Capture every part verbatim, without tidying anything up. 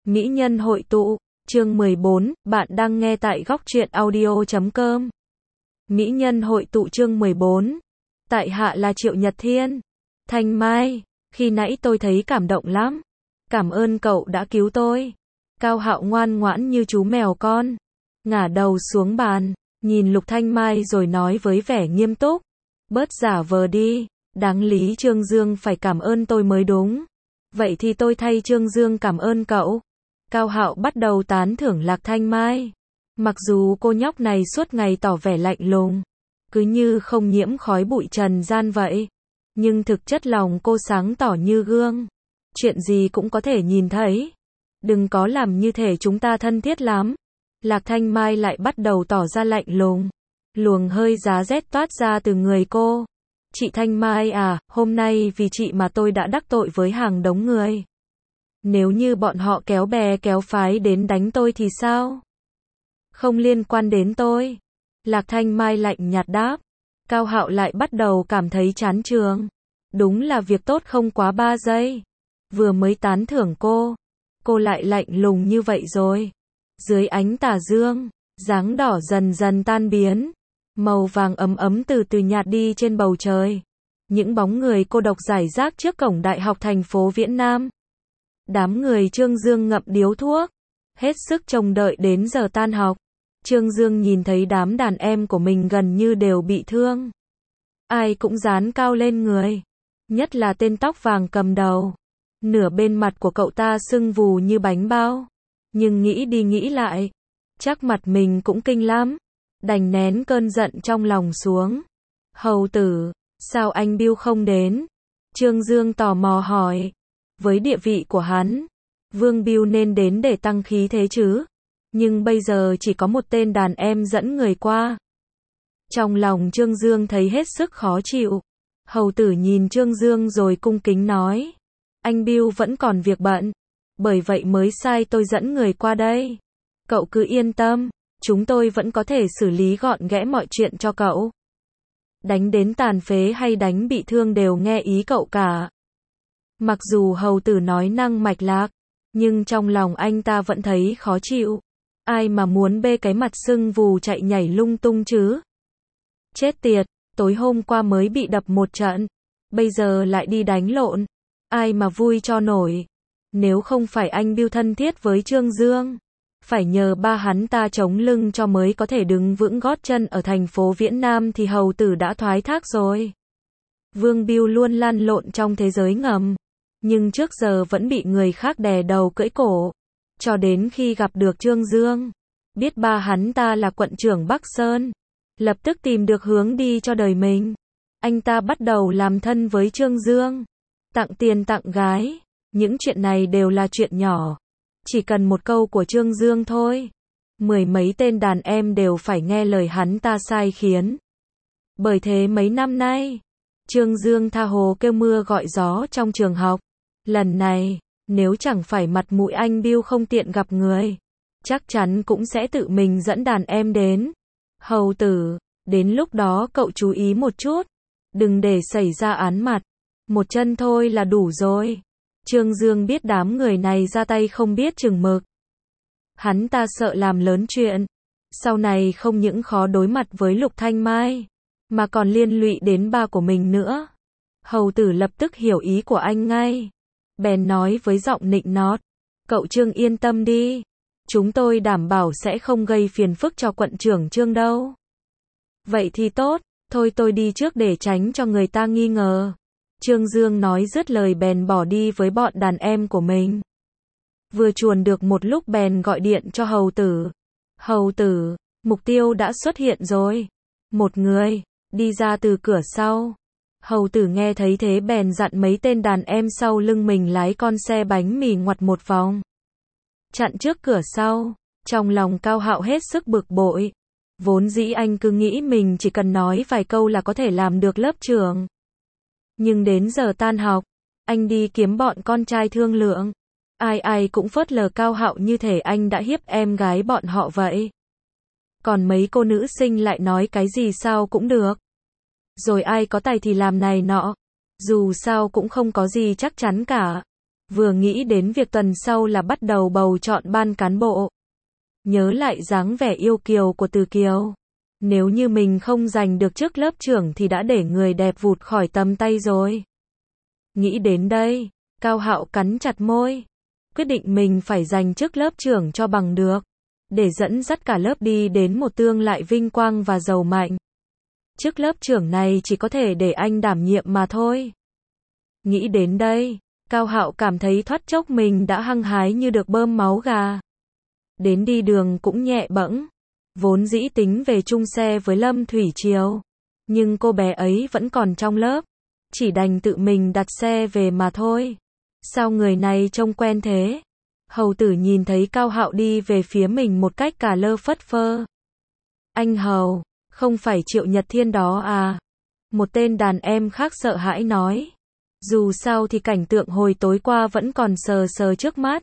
Mỹ nhân hội tụ, chương mười bốn, bạn đang nghe tại góc truyện audio chấm com. Mỹ nhân hội tụ chương mười bốn. Tại hạ là Triệu Nhật Thiên. Thanh Mai, khi nãy tôi thấy cảm động lắm. Cảm ơn cậu đã cứu tôi. Cao Hạo ngoan ngoãn như chú mèo con. Ngả đầu xuống bàn, nhìn Lục Thanh Mai rồi nói với vẻ nghiêm túc. Bớt giả vờ đi, đáng lý Trương Dương phải cảm ơn tôi mới đúng. Vậy thì tôi thay Trương Dương cảm ơn cậu. Cao Hạo bắt đầu tán thưởng Lạc Thanh Mai. Mặc dù cô nhóc này suốt ngày tỏ vẻ lạnh lùng, cứ như không nhiễm khói bụi trần gian vậy, nhưng thực chất lòng cô sáng tỏ như gương. Chuyện gì cũng có thể nhìn thấy. Đừng có làm như thể chúng ta thân thiết lắm. Lạc Thanh Mai lại bắt đầu tỏ ra lạnh lùng. Luồng hơi giá rét toát ra từ người cô. Chị Thanh Mai à, hôm nay vì chị mà tôi đã đắc tội với hàng đống người. Nếu như bọn họ kéo bè kéo phái đến đánh tôi thì sao? Không liên quan đến tôi. Lạc Thanh Mai lạnh nhạt đáp. Cao Hạo lại bắt đầu cảm thấy chán chường. Đúng là việc tốt không quá ba giây. Vừa mới tán thưởng cô, cô lại lạnh lùng như vậy rồi. Dưới ánh tà dương, dáng đỏ dần dần tan biến. Màu vàng ấm ấm từ từ nhạt đi trên bầu trời. Những bóng người cô độc rải rác trước cổng đại học thành phố Viễn Nam. Đám người Trương Dương ngậm điếu thuốc, hết sức trông đợi đến giờ tan học. Trương Dương nhìn thấy đám đàn em của mình gần như đều bị thương. Ai cũng dán cao lên người. Nhất là tên tóc vàng cầm đầu. Nửa bên mặt của cậu ta sưng vù như bánh bao. Nhưng nghĩ đi nghĩ lại, chắc mặt mình cũng kinh lắm. Đành nén cơn giận trong lòng xuống. Hầu tử, sao anh Bill không đến? Trương Dương tò mò hỏi. Với địa vị của hắn, Vương Bill nên đến để tăng khí thế chứ. Nhưng bây giờ chỉ có một tên đàn em dẫn người qua. Trong lòng Trương Dương thấy hết sức khó chịu. Hầu tử nhìn Trương Dương rồi cung kính nói. Anh Bill vẫn còn việc bận. Bởi vậy mới sai tôi dẫn người qua đây. Cậu cứ yên tâm, chúng tôi vẫn có thể xử lý gọn ghẽ mọi chuyện cho cậu. Đánh đến tàn phế hay đánh bị thương đều nghe ý cậu cả. Mặc dù hầu tử nói năng mạch lạc, nhưng trong lòng anh ta vẫn thấy khó chịu. Ai mà muốn bê cái mặt sưng vù chạy nhảy lung tung chứ? Chết tiệt, tối hôm qua mới bị đập một trận, bây giờ lại đi đánh lộn. Ai mà vui cho nổi. Nếu không phải anh Bill thân thiết với Trương Dương, phải nhờ ba hắn ta chống lưng cho mới có thể đứng vững gót chân ở thành phố Viễn Nam thì hầu tử đã thoái thác rồi. Vương Bill luôn lăn lộn trong thế giới ngầm, nhưng trước giờ vẫn bị người khác đè đầu cưỡi cổ. Cho đến khi gặp được Trương Dương, biết ba hắn ta là quận trưởng Bắc Sơn, lập tức tìm được hướng đi cho đời mình. Anh ta bắt đầu làm thân với Trương Dương, tặng tiền tặng gái. Những chuyện này đều là chuyện nhỏ. Chỉ cần một câu của Trương Dương thôi, mười mấy tên đàn em đều phải nghe lời hắn ta sai khiến. Bởi thế mấy năm nay, Trương Dương tha hồ kêu mưa gọi gió trong trường học. Lần này, nếu chẳng phải mặt mũi anh Bill không tiện gặp người, chắc chắn cũng sẽ tự mình dẫn đàn em đến. Hầu tử, đến lúc đó cậu chú ý một chút, đừng để xảy ra án mặt. Một chân thôi là đủ rồi. Trương Dương biết đám người này ra tay không biết chừng mực. Hắn ta sợ làm lớn chuyện. Sau này không những khó đối mặt với Lục Thanh Mai, mà còn liên lụy đến ba của mình nữa. Hầu tử lập tức hiểu ý của anh ngay. Bèn nói với giọng nịnh nót. Cậu Trương yên tâm đi. Chúng tôi đảm bảo sẽ không gây phiền phức cho quận trưởng Trương đâu. Vậy thì tốt, thôi tôi đi trước để tránh cho người ta nghi ngờ. Trương Dương nói dứt lời bèn bỏ đi với bọn đàn em của mình. Vừa chuồn được một lúc bèn gọi điện cho hầu tử. Hầu tử, mục tiêu đã xuất hiện rồi. Một người, đi ra từ cửa sau. Hầu tử nghe thấy thế bèn dặn mấy tên đàn em sau lưng mình lái con xe bánh mì ngoặt một vòng. Chặn trước cửa sau. Trong lòng Cao Hạo hết sức bực bội. Vốn dĩ anh cứ nghĩ mình chỉ cần nói vài câu là có thể làm được lớp trưởng. Nhưng đến giờ tan học, anh đi kiếm bọn con trai thương lượng. Ai ai cũng phớt lờ Cao Hạo như thể anh đã hiếp em gái bọn họ vậy. Còn mấy cô nữ sinh lại nói cái gì sao cũng được. Rồi ai có tài thì làm này nọ. Dù sao cũng không có gì chắc chắn cả. Vừa nghĩ đến việc tuần sau là bắt đầu bầu chọn ban cán bộ. Nhớ lại dáng vẻ yêu kiều của Từ Kiều. Nếu như mình không giành được chức lớp trưởng thì đã để người đẹp vụt khỏi tầm tay rồi. Nghĩ đến đây, Cao Hạo cắn chặt môi. Quyết định mình phải giành chức lớp trưởng cho bằng được. Để dẫn dắt cả lớp đi đến một tương lai vinh quang và giàu mạnh. Chức lớp trưởng này chỉ có thể để anh đảm nhiệm mà thôi. Nghĩ đến đây, Cao Hạo cảm thấy thoát chốc mình đã hăng hái như được bơm máu gà. Đến đi đường cũng nhẹ bẫng. Vốn dĩ tính về chung xe với Lâm Thủy Triều. Nhưng cô bé ấy vẫn còn trong lớp. Chỉ đành tự mình đặt xe về mà thôi. Sao người này trông quen thế? Hầu tử nhìn thấy Cao Hạo đi về phía mình một cách cả lơ phất phơ. Anh Hầu, không phải Triệu Nhật Thiên đó à? Một tên đàn em khác sợ hãi nói. Dù sao thì cảnh tượng hồi tối qua vẫn còn sờ sờ trước mắt.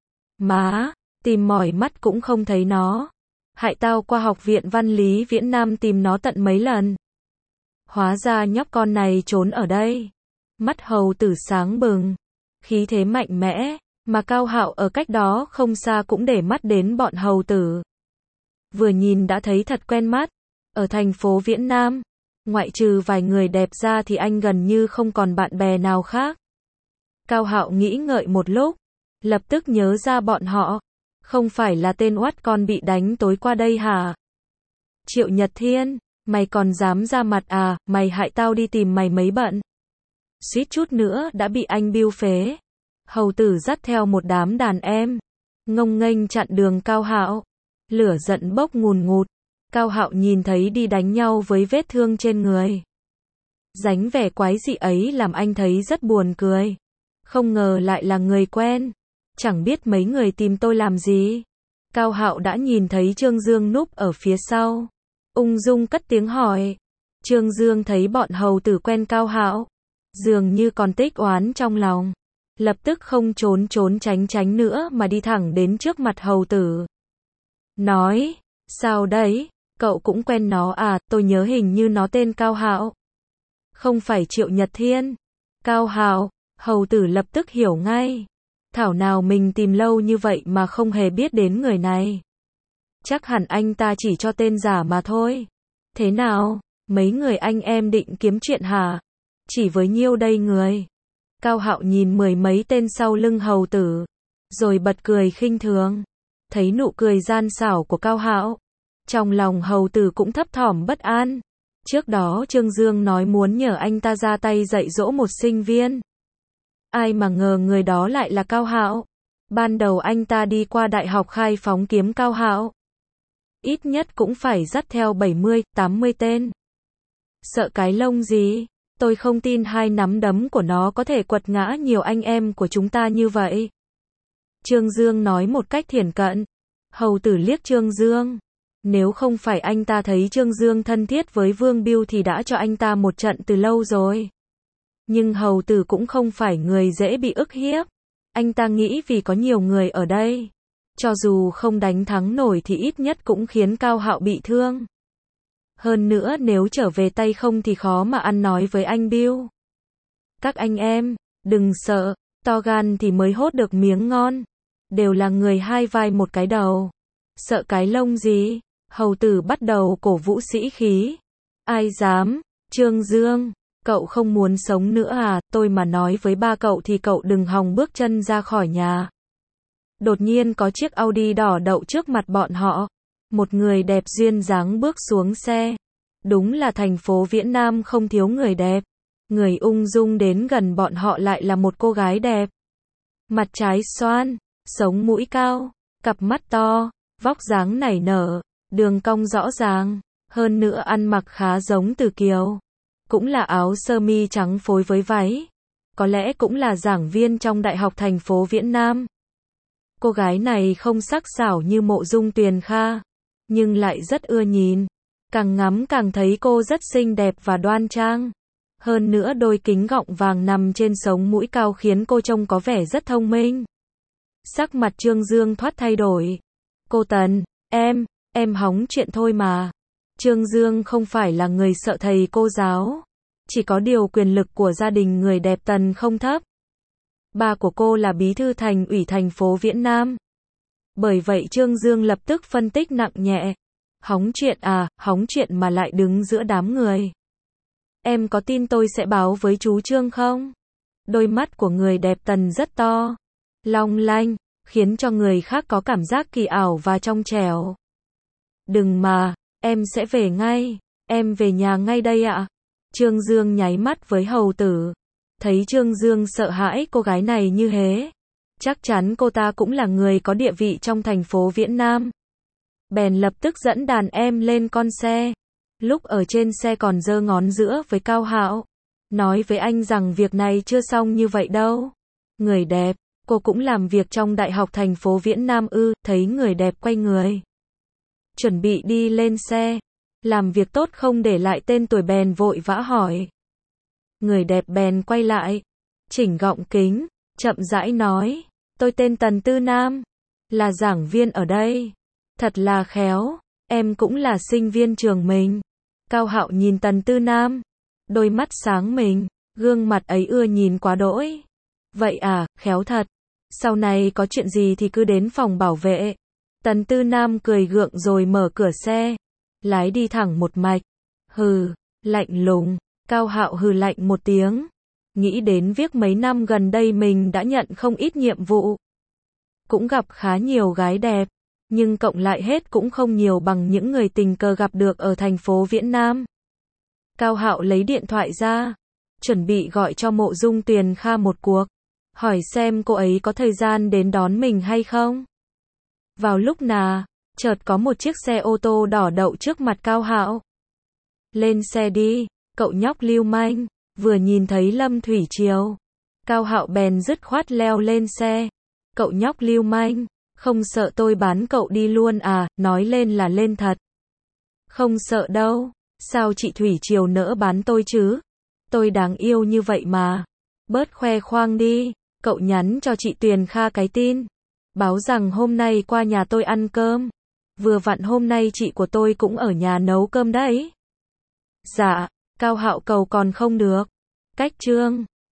Má, tìm mỏi mắt cũng không thấy nó. Hại tao qua học viện Văn lý Viễn Nam tìm nó tận mấy lần. Hóa ra nhóc con này trốn ở đây. Mắt hầu tử sáng bừng. Khí thế mạnh mẽ, mà Cao Hạo ở cách đó không xa cũng để mắt đến bọn hầu tử. Vừa nhìn đã thấy thật quen mắt. Ở thành phố Viễn Nam, ngoại trừ vài người đẹp ra thì anh gần như không còn bạn bè nào khác. Cao Hạo nghĩ ngợi một lúc, lập tức nhớ ra bọn họ. Không phải là tên oát con bị đánh tối qua đây hả? Triệu Nhật Thiên, mày còn dám ra mặt à, mày hại tao đi tìm mày mấy bận. Suýt chút nữa đã bị anh biêu phế. Hầu tử dắt theo một đám đàn em, ngông nghênh chặn đường Cao Hạo. Lửa giận bốc ngùn ngụt. Cao Hạo nhìn thấy đi đánh nhau với vết thương trên người. Dáng vẻ quái dị ấy làm anh thấy rất buồn cười. Không ngờ lại là người quen. Chẳng biết mấy người tìm tôi làm gì. Cao Hạo đã nhìn thấy Trương Dương núp ở phía sau. Ung dung cất tiếng hỏi. Trương Dương thấy bọn hầu tử quen Cao Hạo, dường như còn tích oán trong lòng. Lập tức không trốn trốn tránh tránh nữa mà đi thẳng đến trước mặt hầu tử. Nói, sao đấy, cậu cũng quen nó à, tôi nhớ hình như nó tên Cao Hạo. Không phải Triệu Nhật Thiên. Cao Hạo, hầu tử lập tức hiểu ngay. Thảo nào mình tìm lâu như vậy mà không hề biết đến người này. Chắc hẳn anh ta chỉ cho tên giả mà thôi. Thế nào, mấy người anh em định kiếm chuyện hả? Chỉ với nhiêu đây người. Cao Hạo nhìn mười mấy tên sau lưng hầu tử, rồi bật cười khinh thường. Thấy nụ cười gian xảo của Cao Hạo, trong lòng hầu tử cũng thấp thỏm bất an. Trước đó Trương Dương nói muốn nhờ anh ta ra tay dạy dỗ một sinh viên. Ai mà ngờ người đó lại là Cao Hạo. Ban đầu anh ta đi qua đại học khai phóng kiếm Cao Hạo. Ít nhất cũng phải dắt theo bảy mươi, tám mươi tên. Sợ cái lông gì? Tôi không tin hai nắm đấm của nó có thể quật ngã nhiều anh em của chúng ta như vậy. Trương Dương nói một cách thiển cận. Hầu tử liếc Trương Dương. Nếu không phải anh ta thấy Trương Dương thân thiết với Vương Biêu thì đã cho anh ta một trận từ lâu rồi. Nhưng hầu tử cũng không phải người dễ bị ức hiếp. Anh ta nghĩ vì có nhiều người ở đây, cho dù không đánh thắng nổi thì ít nhất cũng khiến Cao Hạo bị thương. Hơn nữa nếu trở về tay không thì khó mà ăn nói với anh Biêu. Các anh em, đừng sợ, to gan thì mới hốt được miếng ngon. Đều là người hai vai một cái đầu. Sợ cái lông gì? Hầu tử bắt đầu cổ vũ sĩ khí. Ai dám? Trương Dương, cậu không muốn sống nữa à? Tôi mà nói với ba cậu thì cậu đừng hòng bước chân ra khỏi nhà. Đột nhiên có chiếc Audi đỏ đậu trước mặt bọn họ. Một người đẹp duyên dáng bước xuống xe. Đúng là thành phố Viễn Nam không thiếu người đẹp. Người ung dung đến gần bọn họ lại là một cô gái đẹp. Mặt trái xoan, sống mũi cao, cặp mắt to, vóc dáng nảy nở, đường cong rõ ràng, hơn nữa ăn mặc khá giống Từ Kiều. Cũng là áo sơ mi trắng phối với váy. Có lẽ cũng là giảng viên trong Đại học thành phố Viễn Nam. Cô gái này không sắc sảo như Mộ Dung Tuyền Kha, nhưng lại rất ưa nhìn. Càng ngắm càng thấy cô rất xinh đẹp và đoan trang. Hơn nữa đôi kính gọng vàng nằm trên sống mũi cao khiến cô trông có vẻ rất thông minh. Sắc mặt Trương Dương thoát thay đổi. Cô Tần, em, em hóng chuyện thôi mà. Trương Dương không phải là người sợ thầy cô giáo. Chỉ có điều quyền lực của gia đình người đẹp Tần không thấp. Ba của cô là bí thư thành ủy thành phố Viễn Nam. Bởi vậy Trương Dương lập tức phân tích nặng nhẹ. Hóng chuyện à, hóng chuyện mà lại đứng giữa đám người. Em có tin tôi sẽ báo với chú Trương không? Đôi mắt của người đẹp Tần rất to, long lanh, khiến cho người khác có cảm giác kỳ ảo và trong trẻo. Đừng mà, em sẽ về ngay, em về nhà ngay đây ạ. Trương Dương nháy mắt với hầu tử. Thấy Trương Dương sợ hãi cô gái này như thế. Chắc chắn cô ta cũng là người có địa vị trong thành phố Viễn Nam. Bèn lập tức dẫn đàn em lên con xe. Lúc ở trên xe còn giơ ngón giữa với Cao Hạo. Nói với anh rằng việc này chưa xong như vậy đâu. Người đẹp, cô cũng làm việc trong đại học thành phố Viễn Nam ư? Thấy người đẹp quay người, chuẩn bị đi lên xe. Làm việc tốt không để lại tên tuổi bèn vội vã hỏi. Người đẹp bèn quay lại, chỉnh gọng kính, chậm rãi nói. Tôi tên Tần Tư Nam, là giảng viên ở đây. Thật là khéo, em cũng là sinh viên trường mình. Cao Hạo nhìn Tần Tư Nam, đôi mắt sáng mình, gương mặt ấy ưa nhìn quá đỗi. Vậy à, khéo thật. Sau này có chuyện gì thì cứ đến phòng bảo vệ. Tần Tư Nam cười gượng rồi mở cửa xe, lái đi thẳng một mạch. Hừ, lạnh lùng. Cao Hạo hừ lạnh một tiếng. Nghĩ đến việc mấy năm gần đây mình đã nhận không ít nhiệm vụ. Cũng gặp khá nhiều gái đẹp. Nhưng cộng lại hết cũng không nhiều bằng những người tình cờ gặp được ở thành phố Viễn Nam. Cao Hạo lấy điện thoại ra, chuẩn bị gọi cho Mộ Dung Tuyền Kha một cuộc. Hỏi xem cô ấy có thời gian đến đón mình hay không. Vào lúc nào, chợt có một chiếc xe ô tô đỏ đậu trước mặt Cao Hạo. Lên xe đi, cậu nhóc lưu manh. Vừa nhìn thấy Lâm Thủy Triều, Cao Hạo bèn dứt khoát leo lên xe. Cậu nhóc lưu manh, không sợ tôi bán cậu đi luôn à? Nói lên là lên thật. Không sợ đâu, sao chị Thủy Triều nỡ bán tôi chứ? Tôi đáng yêu như vậy mà. Bớt khoe khoang đi. Cậu nhắn cho chị Tuyền Kha cái tin, báo rằng hôm nay qua nhà tôi ăn cơm. Vừa vặn hôm nay chị của tôi cũng ở nhà nấu cơm đấy. Dạ, Cao Hạo cầu còn không được. Cách Trương